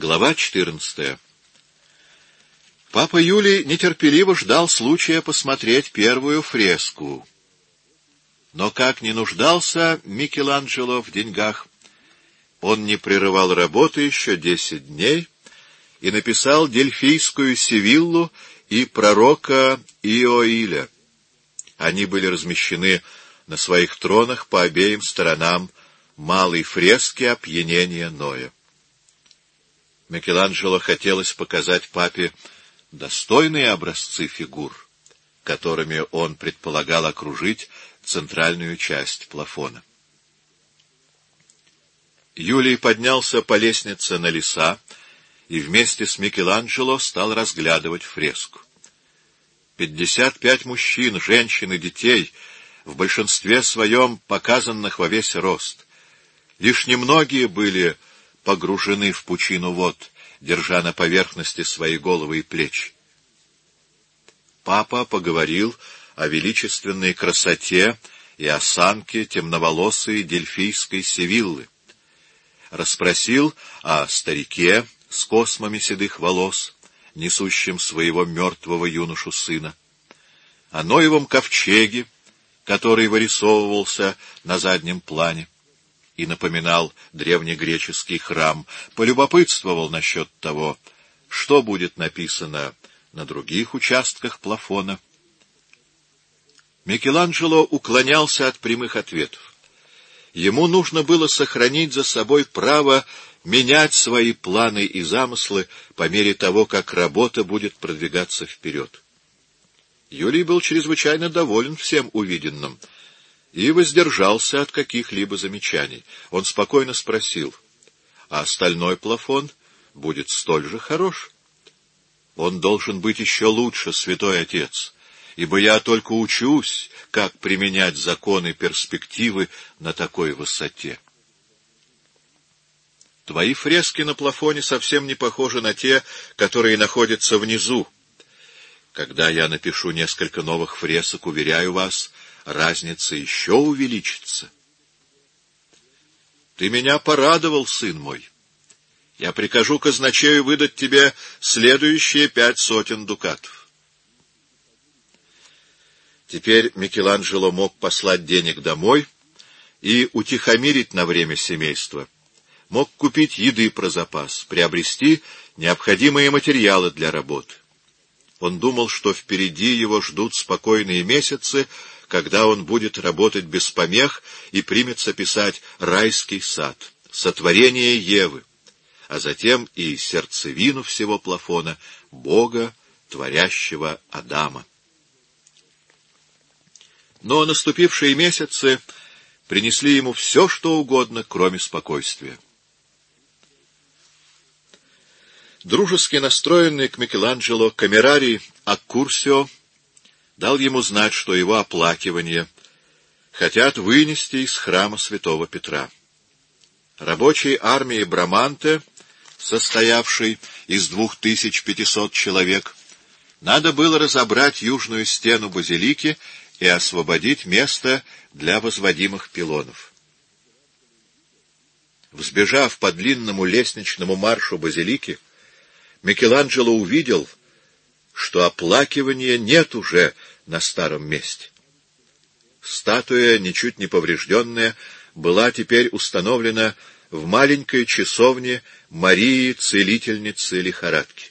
Глава 14. Папа Юлий нетерпеливо ждал случая посмотреть первую фреску. Но как ни нуждался Микеланджело в деньгах, он не прерывал работы еще 10 дней и написал Дельфийскую Севиллу и пророка Иоиля. Они были размещены на своих тронах по обеим сторонам малой фрески опьянения Ноя. Микеланджело хотелось показать папе достойные образцы фигур, которыми он предполагал окружить центральную часть плафона. Юлий поднялся по лестнице на леса и вместе с Микеланджело стал разглядывать фреску. 55 мужчин, женщин и детей, в большинстве своем показанных во весь рост. Лишь немногие были погружены в пучину вод, держа на поверхности свои головы и плечи. Папа поговорил о величественной красоте и осанке темноволосой дельфийской Севиллы, расспросил о старике с космами седых волос, несущем своего мертвого юношу сына, о Ноевом ковчеге, который вырисовывался на заднем плане и напоминал древнегреческий храм, полюбопытствовал насчет того, что будет написано на других участках плафона. Микеланджело уклонялся от прямых ответов. Ему нужно было сохранить за собой право менять свои планы и замыслы по мере того, как работа будет продвигаться вперед. Юлий был чрезвычайно доволен всем увиденным и воздержался от каких-либо замечаний. Он спокойно спросил: а остальной плафон будет столь же хорош? Он должен быть еще лучше, святой отец, ибо я только учусь, как применять законы перспективы на такой высоте. Твои фрески на плафоне совсем не похожи на те, которые находятся внизу. Когда я напишу несколько новых фресок, уверяю вас, разница еще увеличится. Ты меня порадовал, сын мой. Я прикажу казначею выдать тебе следующие 500 дукатов. Теперь Микеланджело мог послать денег домой и утихомирить на время семейство. Мог купить еды про запас, приобрести необходимые материалы для работы. Он думал, что впереди его ждут спокойные месяцы, когда он будет работать без помех и примется писать «Райский сад», «Сотворение Евы», а затем и сердцевину всего плафона — Бога, творящего Адама. Но наступившие месяцы принесли ему все, что угодно, кроме спокойствия. Дружески настроенный к Микеланджело камерарий Аккурсио дал ему знать, что его оплакивания хотят вынести из храма святого Петра. Рабочей армии Браманте, состоявшей из 2500 человек, надо было разобрать южную стену базилики и освободить место для возводимых пилонов. Взбежав по длинному лестничному маршу базилики, Микеланджело увидел, что оплакивания нет уже на старом месте. Статуя, ничуть не поврежденная, была теперь установлена в маленькой часовне Марии, целительницы лихорадки.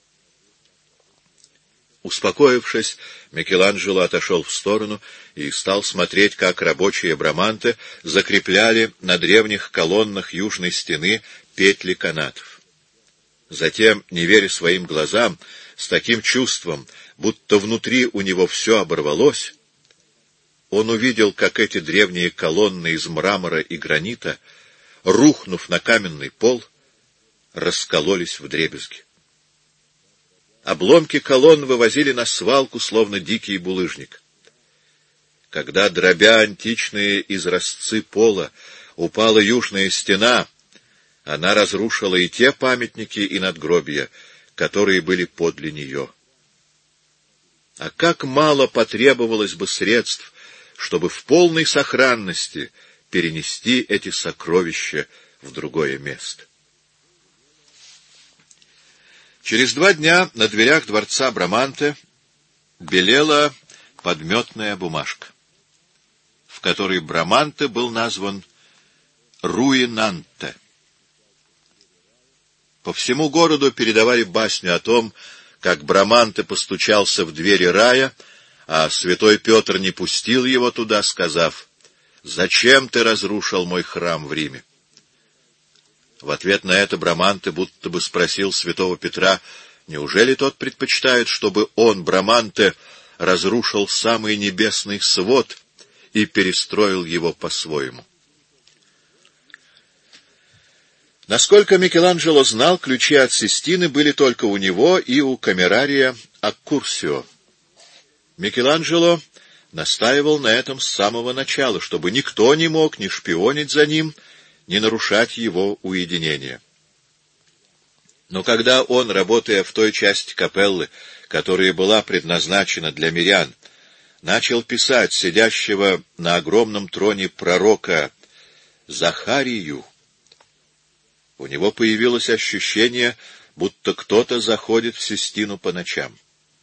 Успокоившись, Микеланджело отошел в сторону и стал смотреть, как рабочие Браманте закрепляли на древних колоннах южной стены петли канатов. Затем, не веря своим глазам, с таким чувством, будто внутри у него все оборвалось, он увидел, как эти древние колонны из мрамора и гранита, рухнув на каменный пол, раскололись вдребезги. Обломки колонн вывозили на свалку, словно дикий булыжник. Когда, дробя античные изразцы пола, упала южная стена, она разрушила и те памятники и надгробия, которые были подле нее. А как мало потребовалось бы средств, чтобы в полной сохранности перенести эти сокровища в другое место. Через 2 дня на дверях дворца Браманте белела подметная бумажка, в которой Браманте был назван Руинанте. По всему городу передавали басню о том, как Браманте постучался в двери рая, а святой Петр не пустил его туда, сказав: «Зачем ты разрушил мой храм в Риме?» В ответ на это Браманте будто бы спросил святого Петра, неужели тот предпочитает, чтобы он, Браманте, разрушил самый небесный свод и перестроил его по-своему. Насколько Микеланджело знал, ключи от Систины были только у него и у камерария Аккурсио. Микеланджело настаивал на этом с самого начала, чтобы никто не мог ни шпионить за ним, ни нарушать его уединение. Но когда он, работая в той части капеллы, которая была предназначена для мирян, начал писать сидящего на огромном троне пророка Захарию, у него появилось ощущение, будто кто-то заходит в Систину по ночам.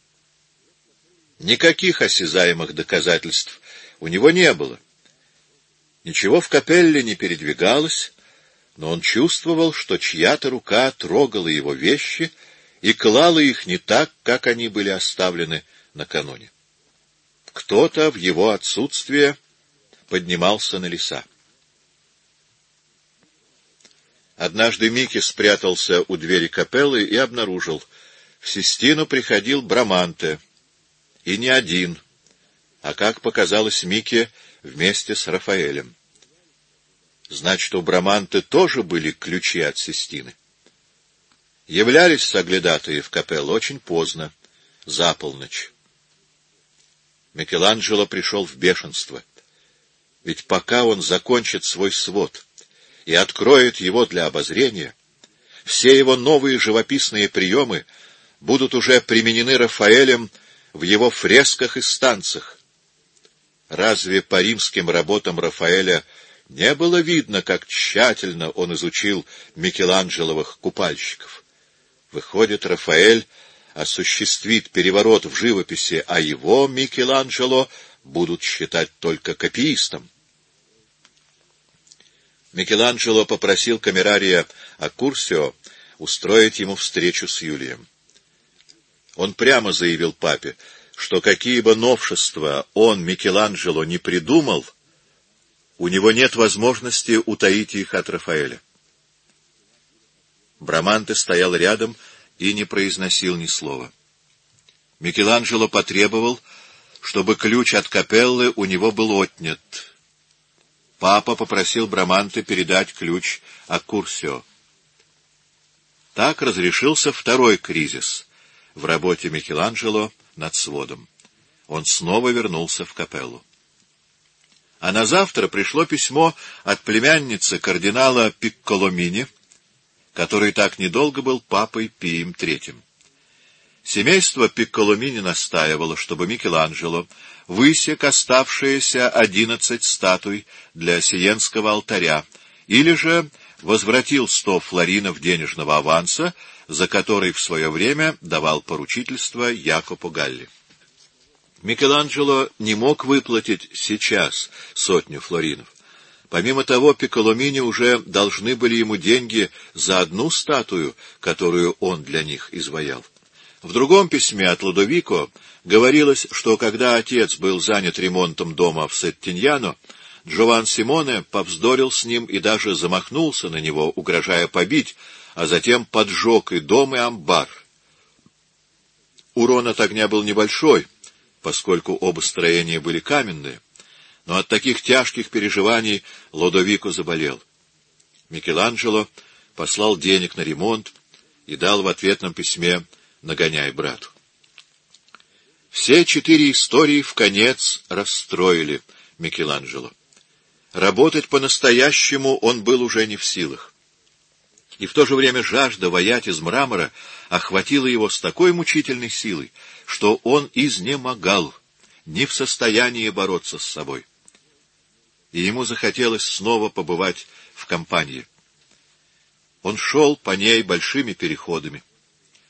Никаких осязаемых доказательств у него не было. Ничего в капелле не передвигалось, но он чувствовал, что чья-то рука трогала его вещи и клала их не так, как они были оставлены накануне. Кто-то в его отсутствие поднимался на леса. Однажды Микки спрятался у двери капеллы и обнаружил: в Систину приходил Браманте, и не один, а, как показалось Микки, вместе с Рафаэлем. Значит, у Браманте тоже были ключи от Систины. Являлись соглядатые в капеллу очень поздно, за полночь. Микеланджело пришел в бешенство. Ведь пока он закончит свой свод и откроет его для обозрения, все его новые живописные приемы будут уже применены Рафаэлем в его фресках и станцах. Разве по римским работам Рафаэля не было видно, как тщательно он изучил Микеланджеловых купальщиков? Выходит, Рафаэль осуществит переворот в живописи, а его, Микеланджело, будут считать только копиистом. Микеланджело попросил камерария Аккурсио устроить ему встречу с Юлием. Он прямо заявил папе, что какие бы новшества он, Микеланджело, не придумал, у него нет возможности утаить их от Рафаэля. Браманте стоял рядом и не произносил ни слова. Микеланджело потребовал, чтобы ключ от капеллы у него был отнят. Папа попросил Браманте передать ключ Аккурсио. Так разрешился второй кризис в работе Микеланджело над сводом. Он снова вернулся в капеллу. А на завтра пришло письмо от племянницы кардинала Пикколомини, который так недолго был папой Пием III. Семейство Пикколомини настаивало, чтобы Микеланджело высек оставшиеся 11 статуй для Сиенского алтаря, или же возвратил 100 флоринов денежного аванса, за который в свое время давал поручительство Якопо Галли. Микеланджело не мог выплатить сейчас 100 флоринов. Помимо того, Пикколомини уже должны были ему деньги за одну статую, которую он для них изваял. В другом письме от Лодовико говорилось, что когда отец был занят ремонтом дома в Сеттиньяно, Джован Симоне повздорил с ним и даже замахнулся на него, угрожая побить, а затем поджег и дом, и амбар. Урон от огня был небольшой, поскольку оба строения были каменные, но от таких тяжких переживаний Лодовико заболел. Микеланджело послал денег на ремонт и дал в ответном письме «Нагоняй брату». Все 4 истории вконец расстроили Микеланджело. Работать по-настоящему он был уже не в силах. И в то же время жажда ваять из мрамора охватила его с такой мучительной силой, что он изнемогал, не в состоянии бороться с собой. И ему захотелось снова побывать в Кампанье. Он шел по ней большими переходами,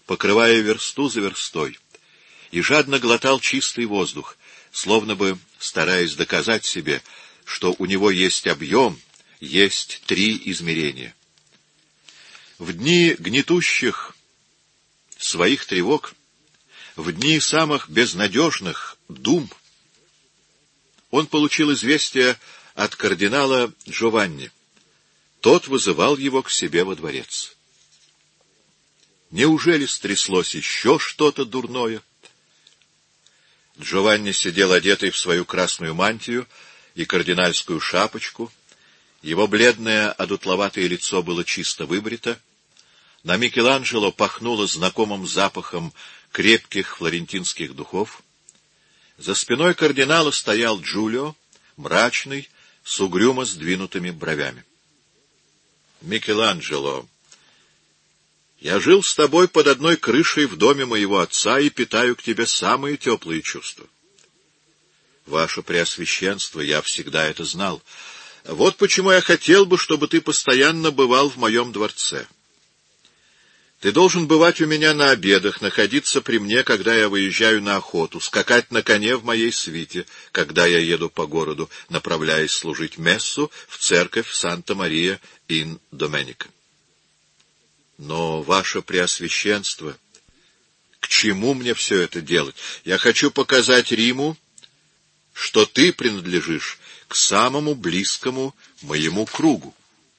покрывая версту за верстой, и жадно глотал чистый воздух, словно бы стараясь доказать себе, что у него есть объем, есть 3 измерения. В дни гнетущих своих тревог, в дни самых безнадежных дум, он получил известие от кардинала Джованни. Тот вызывал его к себе во дворец. Неужели стряслось еще что-то дурное? Джованни сидел одетый в свою красную мантию и кардинальскую шапочку. Его бледное, одутловатое лицо было чисто выбрито. На Микеланджело пахнуло знакомым запахом крепких флорентинских духов. За спиной кардинала стоял Джулио, мрачный, с угрюмо сдвинутыми бровями. — Микеланджело, я жил с тобой под одной крышей в доме моего отца и питаю к тебе самые теплые чувства. Ваше Преосвященство, я всегда это знал. Вот почему я хотел бы, чтобы ты постоянно бывал в моем дворце. Ты должен бывать у меня на обедах, находиться при мне, когда я выезжаю на охоту, скакать на коне в моей свите, когда я еду по городу, направляясь служить мессу в церковь Санта-Мария-ин-Доменика. Но, Ваше Преосвященство, к чему мне все это делать? Я хочу показать Риму, что ты принадлежишь к самому близкому моему кругу.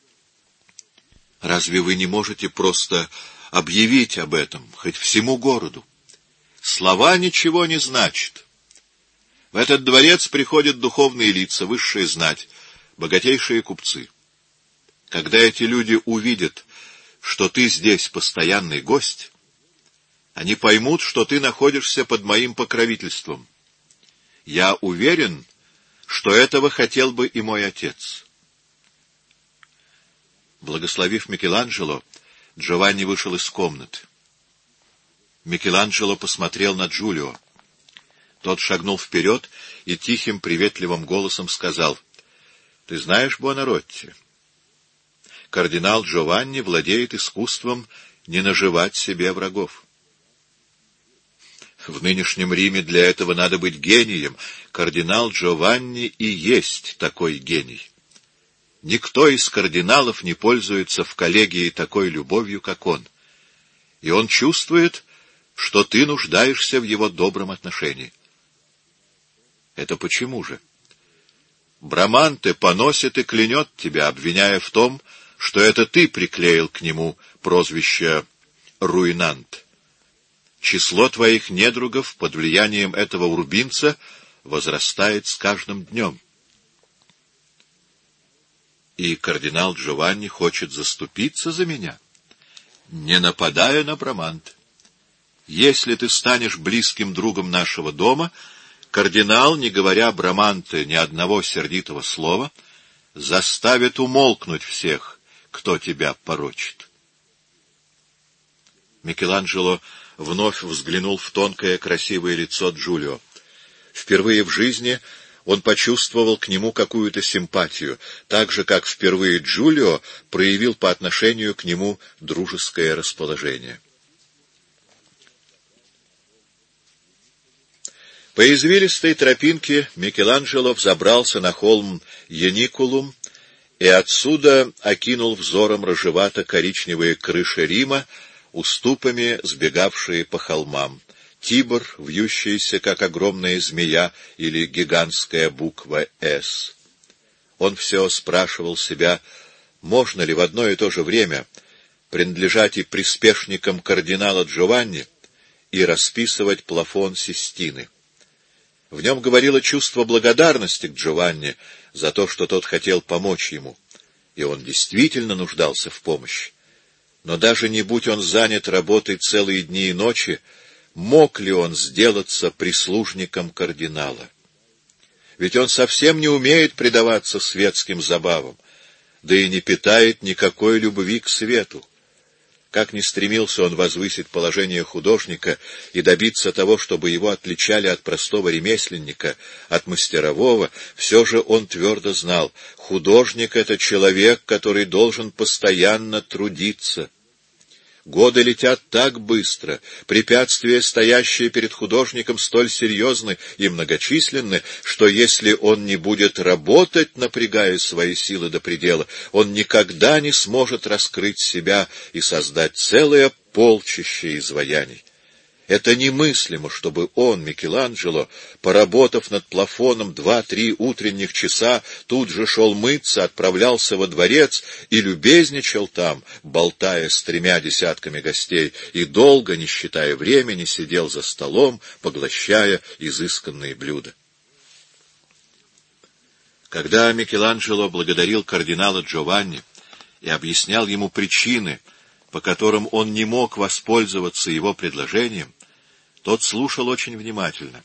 Разве вы не можете просто объявить об этом, хоть всему городу? Слова ничего не значат. В этот дворец приходят духовные лица, высшая знать, богатейшие купцы. Когда эти люди увидят, что ты здесь постоянный гость, они поймут, что ты находишься под моим покровительством. Я уверен, что этого хотел бы и мой отец. Благословив Микеланджело, Джованни вышел из комнаты. Микеланджело посмотрел на Джулио. Тот шагнул вперед и тихим, приветливым голосом сказал: — Ты знаешь, Буонаротти, кардинал Джованни владеет искусством не наживать себе врагов. В нынешнем Риме для этого надо быть гением. Кардинал Джованни и есть такой гений. Никто из кардиналов не пользуется в коллегии такой любовью, как он. И он чувствует, что ты нуждаешься в его добром отношении. Это почему же? Браманте поносит и клянет тебя, обвиняя в том, что это ты приклеил к нему прозвище «Руинант». Число твоих недругов под влиянием этого урбинца возрастает с каждым днем. И кардинал Джованни хочет заступиться за меня, не нападая на Браманте. Если ты станешь близким другом нашего дома, кардинал, не говоря Браманте ни одного сердитого слова, заставит умолкнуть всех, кто тебя порочит. Микеланджело вновь взглянул в тонкое красивое лицо Джулио. Впервые в жизни он почувствовал к нему какую-то симпатию, так же, как впервые Джулио проявил по отношению к нему дружеское расположение. По извилистой тропинке Микеланджело взобрался на холм Яникулум и отсюда окинул взором рыжевато-коричневые крыши Рима, уступами сбегавшие по холмам, Тибр, вьющийся, как огромная змея или гигантская буква «С». Он все спрашивал себя, можно ли в одно и то же время принадлежать и приспешникам кардинала Джованни и расписывать плафон Систины. В нем говорило чувство благодарности к Джованни за то, что тот хотел помочь ему, и он действительно нуждался в помощи. Но даже не будь он занят работой целые дни и ночи, мог ли он сделаться прислужником кардинала? Ведь он совсем не умеет предаваться светским забавам, да и не питает никакой любви к свету. Как ни стремился он возвысить положение художника и добиться того, чтобы его отличали от простого ремесленника, от мастерового, все же он твердо знал, художник — это человек, который должен постоянно трудиться. Годы летят так быстро, препятствия, стоящие перед художником, столь серьезны и многочисленны, что если он не будет работать, напрягая свои силы до предела, он никогда не сможет раскрыть себя и создать целое полчище изваяний. Это немыслимо, чтобы он, Микеланджело, поработав над плафоном 2-3 утренних часа, тут же шел мыться, отправлялся во дворец и любезничал там, болтая с 3 десятками гостей, и долго, не считая времени, сидел за столом, поглощая изысканные блюда. Когда Микеланджело благодарил кардинала Джованни и объяснял ему причины, по которым он не мог воспользоваться его предложением, тот слушал очень внимательно.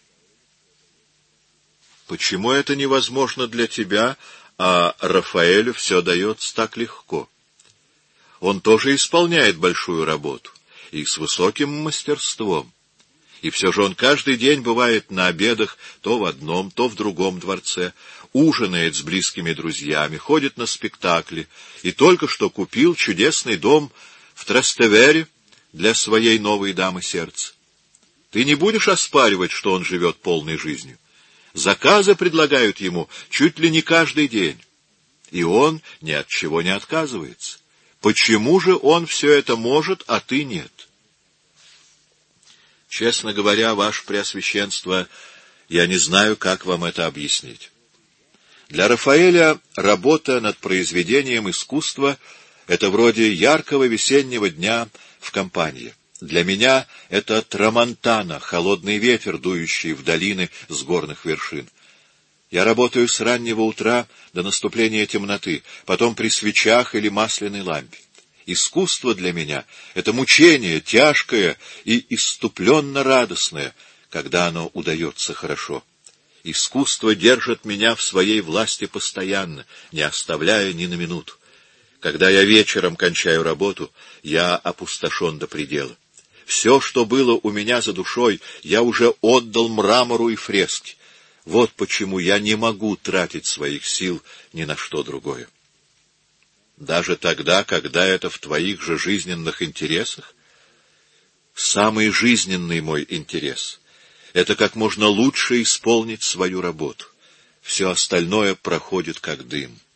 «Почему это невозможно для тебя, а Рафаэлю все дается так легко? Он тоже исполняет большую работу, и с высоким мастерством. И все же он каждый день бывает на обедах то в одном, то в другом дворце, ужинает с близкими друзьями, ходит на спектакли, и только что купил чудесный дом в Трастевере для своей новой дамы сердца. Ты не будешь оспаривать, что он живет полной жизнью. Заказы предлагают ему чуть ли не каждый день, и он ни от чего не отказывается. Почему же он все это может, а ты нет? Честно говоря, ваше Преосвященство, я не знаю, как вам это объяснить. Для Рафаэля работа над произведением искусства — это вроде яркого весеннего дня в Кампанье. Для меня это трамонтана, холодный ветер, дующий в долины с горных вершин. Я работаю с раннего утра до наступления темноты, потом при свечах или масляной лампе. Искусство для меня — это мучение, тяжкое и исступленно радостное, когда оно удается хорошо. Искусство держит меня в своей власти постоянно, не оставляя ни на минуту. Когда я вечером кончаю работу, я опустошен до предела. Все, что было у меня за душой, я уже отдал мрамору и фреске. Вот почему я не могу тратить своих сил ни на что другое. Даже тогда, когда это в твоих же жизненных интересах? Самый жизненный мой интерес — это как можно лучше исполнить свою работу. Все остальное проходит как дым.